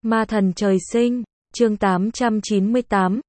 Ma thần trời sinh, chương 898,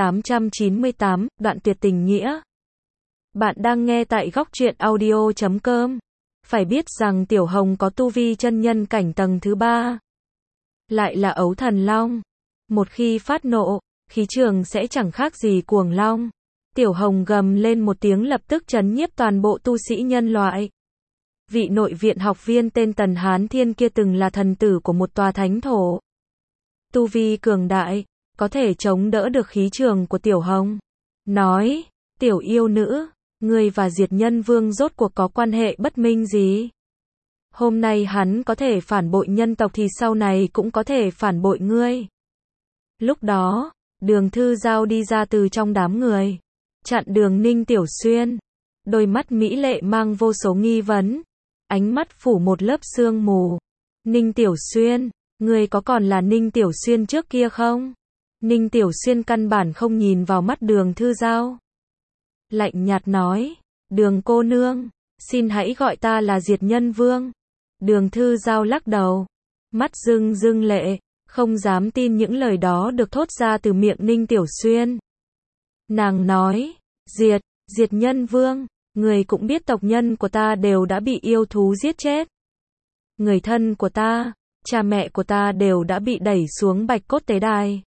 C898, đoạn tuyệt tình nghĩa. Bạn đang nghe tại góc truyện audio.com. Phải biết rằng Tiểu Hồng có tu vi chân nhân cảnh tầng thứ 3. Lại là ấu thần long. Một khi phát nộ, khí trường sẽ chẳng khác gì cuồng long. Tiểu Hồng gầm lên một tiếng lập tức trấn nhiếp toàn bộ tu sĩ nhân loại. Vị nội viện học viên tên Tần Hán Thiên kia từng là thần tử của một tòa thánh thổ. Tu vi cường đại, có thể chống đỡ được khí trường của Tiểu Hồng. Nói, tiểu yêu nữ, ngươi và Diệt Nhân Vương rốt cuộc có quan hệ bất minh gì? Hôm nay hắn có thể phản bội nhân tộc thì sau này cũng có thể phản bội ngươi. Lúc đó, Đường Thư Giao đi ra từ trong đám người, chặn đường Ninh Tiểu Xuyên. Đôi mắt mỹ lệ mang vô số nghi vấn, ánh mắt phủ một lớp sương mù. Ninh Tiểu Xuyên, ngươi có còn là Ninh Tiểu Xuyên trước kia không? Ninh Tiểu Xuyên căn bản không nhìn vào mắt Đường Thư Giao. Lạnh nhạt nói, Đường cô nương, xin hãy gọi ta là Diệt Nhân Vương. Đường Thư Giao lắc đầu, mắt rưng rưng lệ, không dám tin những lời đó được thốt ra từ miệng Ninh Tiểu Xuyên. Nàng nói, Diệt Nhân Vương, người cũng biết tộc nhân của ta đều đã bị yêu thú giết chết. Người thân của ta, cha mẹ của ta đều đã bị đẩy xuống Bạch Cốt Tế Đài.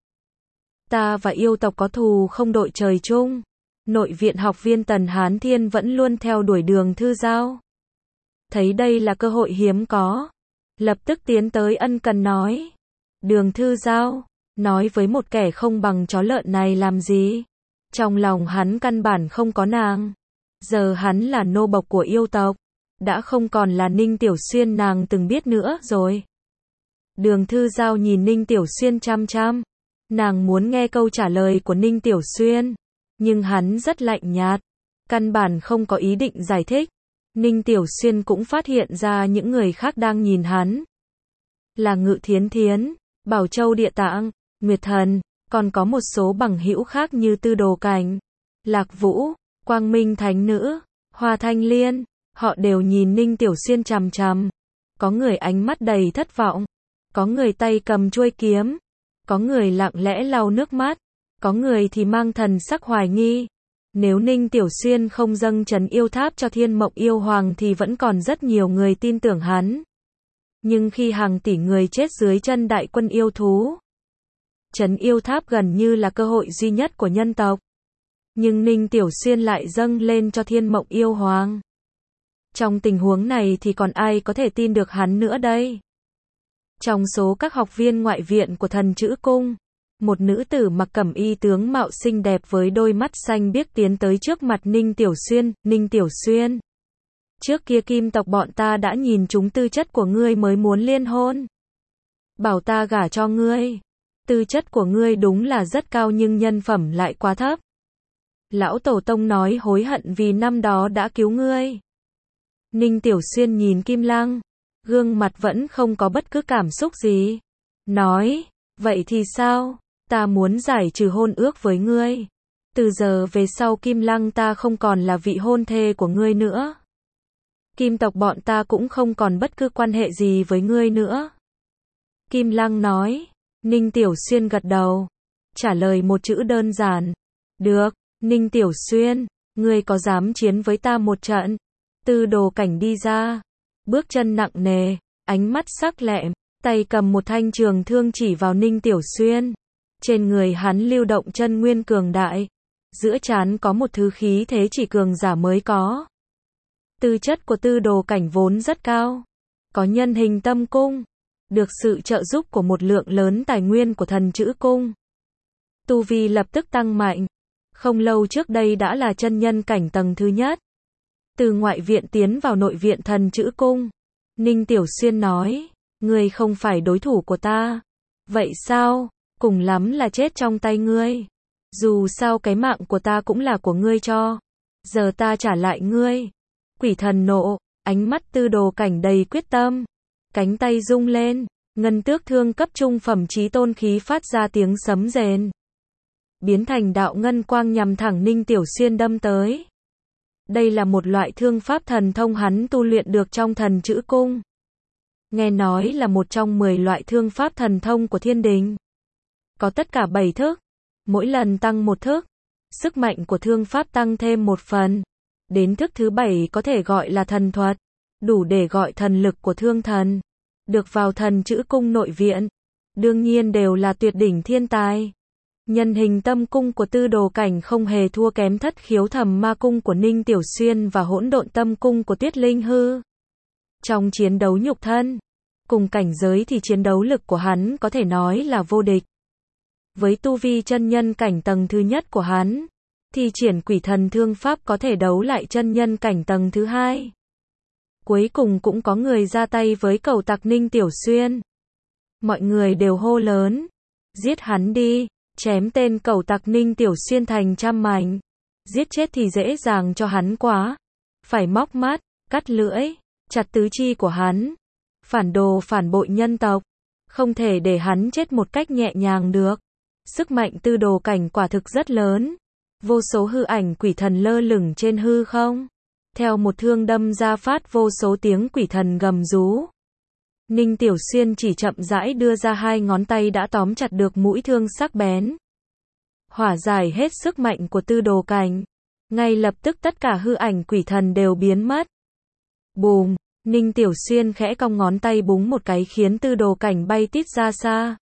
Ta và yêu tộc có thù không đội trời chung. Nội viện học viên Tần Hán Thiên vẫn luôn theo đuổi Đường Thư Giao. Thấy đây là cơ hội hiếm có, lập tức tiến tới ân cần nói. Đường Thư Giao, nói với một kẻ không bằng chó lợn này làm gì? Trong lòng hắn căn bản không có nàng. Giờ hắn là nô bộc của yêu tộc, đã không còn là Ninh Tiểu Xuyên nàng từng biết nữa rồi. Đường Thư Giao nhìn Ninh Tiểu Xuyên chăm chăm. Nàng muốn nghe câu trả lời của Ninh Tiểu Xuyên, nhưng hắn rất lạnh nhạt, căn bản không có ý định giải thích. Ninh Tiểu Xuyên cũng phát hiện ra những người khác đang nhìn hắn. Là Ngự Thiến Thiến, Bảo Châu Địa Tạng, Nguyệt Thần, còn có một số bằng hữu khác như Tư Đồ Cảnh, Lạc Vũ, Quang Minh Thánh Nữ, Hoa Thanh Liên, họ đều nhìn Ninh Tiểu Xuyên chằm chằm. Có người ánh mắt đầy thất vọng, có người tay cầm chuôi kiếm, có người lặng lẽ lau nước mắt, có người thì mang thần sắc hoài nghi. Nếu Ninh Tiểu Xuyên không dâng trấn yêu tháp cho Thiên Mộng Yêu Hoàng thì vẫn còn rất nhiều người tin tưởng hắn. Nhưng khi hàng tỷ người chết dưới chân đại quân yêu thú, trấn yêu tháp gần như là cơ hội duy nhất của nhân tộc. Nhưng Ninh Tiểu Xuyên lại dâng lên cho Thiên Mộng Yêu Hoàng. Trong tình huống này thì còn ai có thể tin được hắn nữa đây? Trong số các học viên ngoại viện của Thần Chữ Cung, một nữ tử mặc cẩm y tướng mạo xinh đẹp với đôi mắt xanh biếc tiến tới trước mặt Ninh Tiểu Xuyên. Ninh Tiểu Xuyên, trước kia Kim tộc bọn ta đã nhìn trúng tư chất của ngươi mới muốn liên hôn, bảo ta gả cho ngươi. Tư chất của ngươi đúng là rất cao nhưng nhân phẩm lại quá thấp. Lão Tổ Tông nói hối hận vì năm đó đã cứu ngươi. Ninh Tiểu Xuyên nhìn Kim Lăng, gương mặt vẫn không có bất cứ cảm xúc gì. Nói, vậy thì sao? Ta muốn giải trừ hôn ước với ngươi. Từ giờ về sau Kim Lăng ta không còn là vị hôn thê của ngươi nữa. Kim tộc bọn ta cũng không còn bất cứ quan hệ gì với ngươi nữa. Kim Lăng nói. Ninh Tiểu Xuyên gật đầu, trả lời một chữ đơn giản. Được, Ninh Tiểu Xuyên, ngươi có dám chiến với ta một trận? Tư Đồ Cảnh đi ra, bước chân nặng nề, ánh mắt sắc lẹm, tay cầm một thanh trường thương chỉ vào Ninh Tiểu Xuyên. Trên người hắn lưu động chân nguyên cường đại, giữa trán có một thứ khí thế chỉ cường giả mới có. Tư chất của Tư Đồ Cảnh vốn rất cao, có nhân hình tâm cung, được sự trợ giúp của một lượng lớn tài nguyên của Thần Chữ Cung. Tu vi lập tức tăng mạnh, không lâu trước đây đã là chân nhân cảnh tầng thứ nhất. Từ ngoại viện tiến vào nội viện Thần Chữ Cung, Ninh Tiểu Xuyên nói, ngươi không phải đối thủ của ta. Vậy sao? Cùng lắm là chết trong tay ngươi. Dù sao cái mạng của ta cũng là của ngươi cho. Giờ ta trả lại ngươi. Quỷ thần nộ, ánh mắt Tư Đồ Cảnh đầy quyết tâm. Cánh tay rung lên, ngân tước thương cấp trung phẩm chí tôn khí phát ra tiếng sấm rền. Biến thành đạo ngân quang nhằm thẳng Ninh Tiểu Xuyên đâm tới. Đây là một loại thương pháp thần thông hắn tu luyện được trong Thần Chữ Cung. nghe nói là một trong 10 loại thương pháp thần thông của thiên đình. Có tất cả 7 thức, mỗi lần tăng một thức, sức mạnh của thương pháp tăng thêm một phần. Đến thức thứ 7 có thể gọi là thần thuật, đủ để gọi thần lực của thương thần, được vào thần chữ cung nội viện. Đương nhiên đều là tuyệt đỉnh thiên tài. Nhân hình tâm cung của Tư Đồ Cảnh không hề thua kém thất khiếu thầm ma cung của Ninh Tiểu Xuyên và hỗn độn tâm cung của Tuyết Linh Hư. Trong chiến đấu nhục thân, cùng cảnh giới thì chiến đấu lực của hắn có thể nói là vô địch. Với tu vi chân nhân cảnh tầng thứ nhất của hắn, thì triển quỷ thần thương pháp có thể đấu lại chân nhân cảnh tầng thứ hai. Cuối cùng cũng có người ra tay với cẩu tặc Ninh Tiểu Xuyên. Mọi người đều hô lớn, giết hắn đi, chém tên cẩu tặc Ninh Tiểu Xuyên thành trăm mảnh. Giết chết thì dễ dàng cho hắn quá, phải móc mắt, cắt lưỡi, chặt tứ chi của hắn. Phản đồ phản bội nhân tộc, không thể để hắn chết một cách nhẹ nhàng được. Sức mạnh Tư Đồ Cảnh quả thực rất lớn. Vô số hư ảnh quỷ thần lơ lửng trên hư không. Theo một thương đâm ra phát vô số tiếng quỷ thần gầm rú. Ninh Tiểu Xuyên chỉ chậm rãi đưa ra 2 ngón tay đã tóm chặt được mũi thương sắc bén. Hỏa giải hết sức mạnh của Tư Đồ Cảnh. Ngay lập tức tất cả hư ảnh quỷ thần đều biến mất. Bùm, Ninh Tiểu Xuyên khẽ cong ngón tay búng một cái khiến Tư Đồ Cảnh bay tít ra xa.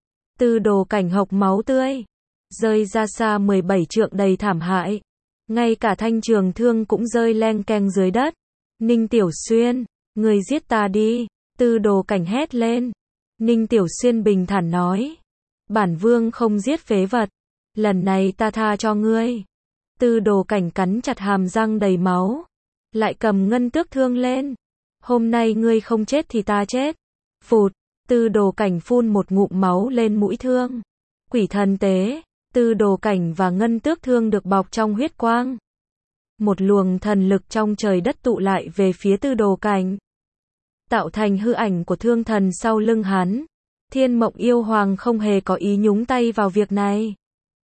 Tư Đồ Cảnh hộc máu tươi, rơi ra xa 17 trượng đầy thảm hại. Ngay cả thanh trường thương cũng rơi leng keng dưới đất. Ninh Tiểu Xuyên, người giết ta đi, Tư Đồ Cảnh hét lên. Ninh Tiểu Xuyên bình thản nói, bản vương không giết phế vật, lần này ta tha cho ngươi. Tư Đồ Cảnh cắn chặt hàm răng đầy máu, lại cầm ngân tước thương lên. Hôm nay ngươi không chết thì ta chết. Phụt, Tư Đồ Cảnh phun một ngụm máu lên mũi thương. Quỷ thần tế, Tư Đồ Cảnh và ngân tước thương được bọc trong huyết quang. Một luồng thần lực trong trời đất tụ lại về phía Tư Đồ Cảnh, tạo thành hư ảnh của thương thần sau lưng hắn. Thiên Mộng Yêu Hoàng không hề có ý nhúng tay vào việc này,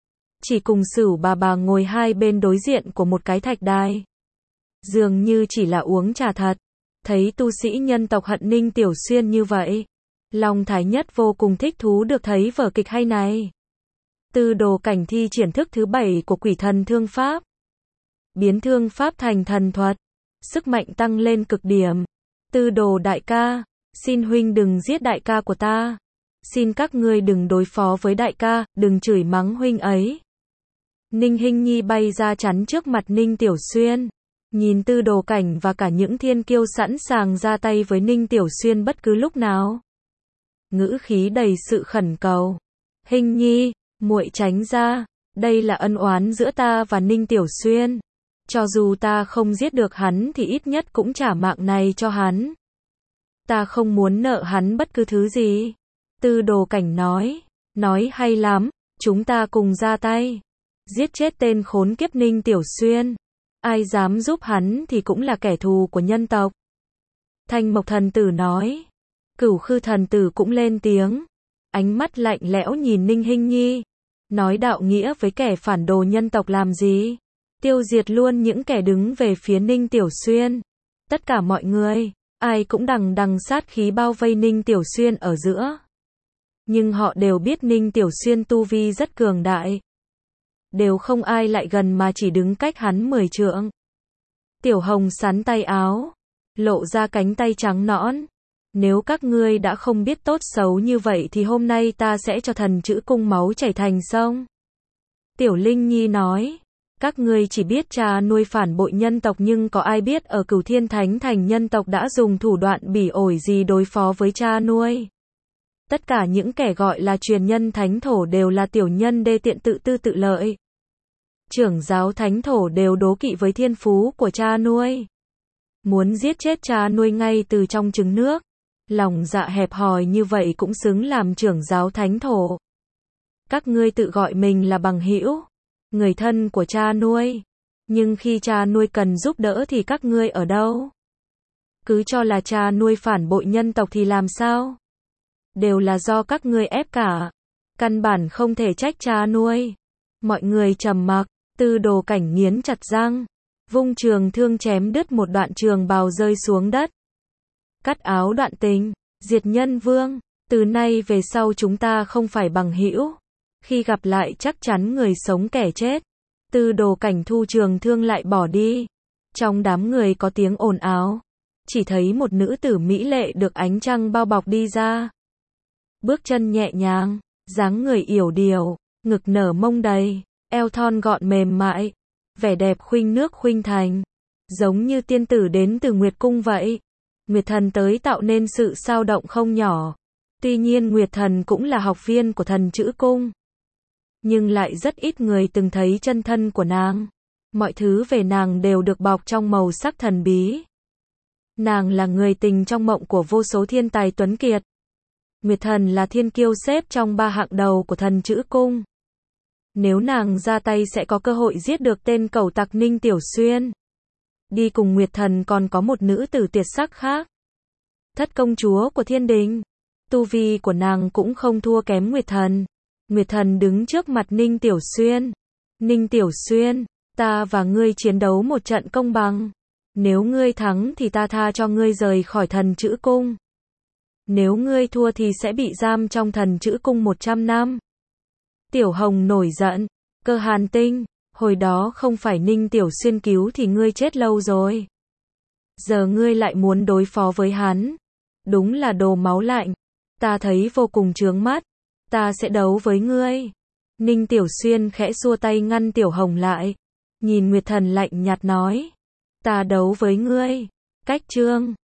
chỉ cùng Sửu bà ngồi hai bên đối diện của một cái thạch đài, dường như chỉ là uống trà thật. Thấy tu sĩ nhân tộc hận Ninh Tiểu Xuyên như vậy, Long Thái Nhất vô cùng thích thú được thấy vở kịch hay này. Tư Đồ Cảnh thi triển thức thứ 7 của quỷ thần thương pháp, biến thương pháp thành thần thuật, sức mạnh tăng lên cực điểm. Tư Đồ đại ca, xin huynh đừng giết đại ca của ta. Xin các ngươi đừng đối phó với đại ca, đừng chửi mắng huynh ấy. Ninh Hinh Nhi bay ra chắn trước mặt Ninh Tiểu Xuyên, nhìn Tư Đồ Cảnh và cả những thiên kiêu sẵn sàng ra tay với Ninh Tiểu Xuyên bất cứ lúc nào. Ngữ khí đầy sự khẩn cầu. Hinh Nhi, muội tránh ra, đây là ân oán giữa ta và Ninh Tiểu Xuyên. Cho dù ta không giết được hắn thì ít nhất cũng trả mạng này cho hắn. Ta không muốn nợ hắn bất cứ thứ gì. Tư Đồ Cảnh nói hay lắm, chúng ta cùng ra tay, giết chết tên khốn kiếp Ninh Tiểu Xuyên. Ai dám giúp hắn thì cũng là kẻ thù của nhân tộc. Thanh Mộc thần tử nói. Cửu Khư thần tử cũng lên tiếng, ánh mắt lạnh lẽo nhìn Ninh Hinh Nhi, nói đạo nghĩa với kẻ phản đồ nhân tộc làm gì? Tiêu diệt luôn những kẻ đứng về phía Ninh Tiểu Xuyên. Tất cả mọi người, ai cũng đằng sát khí bao vây Ninh Tiểu Xuyên ở giữa. Nhưng họ đều biết Ninh Tiểu Xuyên tu vi rất cường đại. Đều không ai lại gần mà chỉ đứng cách hắn 10 trượng. Tiểu Hồng sắn tay áo, lộ ra cánh tay trắng nõn. Nếu các ngươi đã không biết tốt xấu như vậy thì hôm nay ta sẽ cho thần chữ cung máu chảy thành sông. Tiểu Linh Nhi nói, các ngươi chỉ biết cha nuôi phản bội nhân tộc nhưng có ai biết ở Cửu Thiên Thánh Thành nhân tộc đã dùng thủ đoạn bỉ ổi gì đối phó với cha nuôi. Tất cả những kẻ gọi là truyền nhân thánh thổ đều là tiểu nhân đê tiện tự tư tự lợi. Trưởng giáo thánh thổ đều đố kỵ với thiên phú của cha nuôi. Muốn giết chết cha nuôi ngay từ trong trứng nước. Lòng dạ hẹp hòi như vậy cũng xứng làm trưởng giáo thánh thổ. Các ngươi tự gọi mình là bằng hữu, người thân của cha nuôi. Nhưng khi cha nuôi cần giúp đỡ thì các ngươi ở đâu? Cứ cho là cha nuôi phản bội nhân tộc thì làm sao? Đều là do các ngươi ép cả. Căn bản không thể trách cha nuôi. Mọi người trầm mặc, Tư Đồ Cảnh nghiến chặt răng, vung trường thương chém đứt một đoạn trường bào rơi xuống đất. Cắt áo đoạn tình, Diệt Nhân Vương, từ nay về sau chúng ta không phải bằng hữu. Khi gặp lại chắc chắn người sống kẻ chết. Tư Đồ Cảnh Thu trường thương lại bỏ đi. Trong đám người có tiếng ồn ào. Chỉ thấy một nữ tử mỹ lệ được ánh trăng bao bọc đi ra. Bước chân nhẹ nhàng, dáng người yểu điệu, ngực nở mông đầy, eo thon gọn mềm mại, vẻ đẹp khuynh nước khuynh thành, giống như tiên tử đến từ Nguyệt Cung vậy. Nguyệt Thần tới tạo nên sự sao động không nhỏ. Tuy nhiên Nguyệt Thần cũng là học viên của Thần Chữ Cung, nhưng lại rất ít người từng thấy chân thân của nàng. Mọi thứ về nàng đều được bọc trong màu sắc thần bí. Nàng là người tình trong mộng của vô số thiên tài tuấn kiệt. Nguyệt Thần là thiên kiêu xếp trong 3 hạng đầu của Thần Chữ Cung. Nếu nàng ra tay sẽ có cơ hội giết được tên cẩu tặc Ninh Tiểu Xuyên. Đi cùng Nguyệt Thần còn có một nữ tử tuyệt sắc khác. Thất công chúa của thiên đình. Tu vi của nàng cũng không thua kém Nguyệt Thần. Nguyệt Thần đứng trước mặt Ninh Tiểu Xuyên. Ninh Tiểu Xuyên, ta và ngươi chiến đấu một trận công bằng. Nếu ngươi thắng thì ta tha cho ngươi rời khỏi Thần Chữ Cung. Nếu ngươi thua thì sẽ bị giam trong Thần Chữ Cung 100 năm. Tiểu Hồng nổi giận. Cơ Hàn Tinh, hồi đó không phải Ninh Tiểu Xuyên cứu thì ngươi chết lâu rồi. Giờ ngươi lại muốn đối phó với hắn. Đúng là đồ máu lạnh. Ta thấy vô cùng chướng mắt. Ta sẽ đấu với ngươi. Ninh Tiểu Xuyên khẽ xua tay ngăn Tiểu Hồng lại. Nhìn Nguyệt Thần lạnh nhạt nói. Ta đấu với ngươi. Cách chương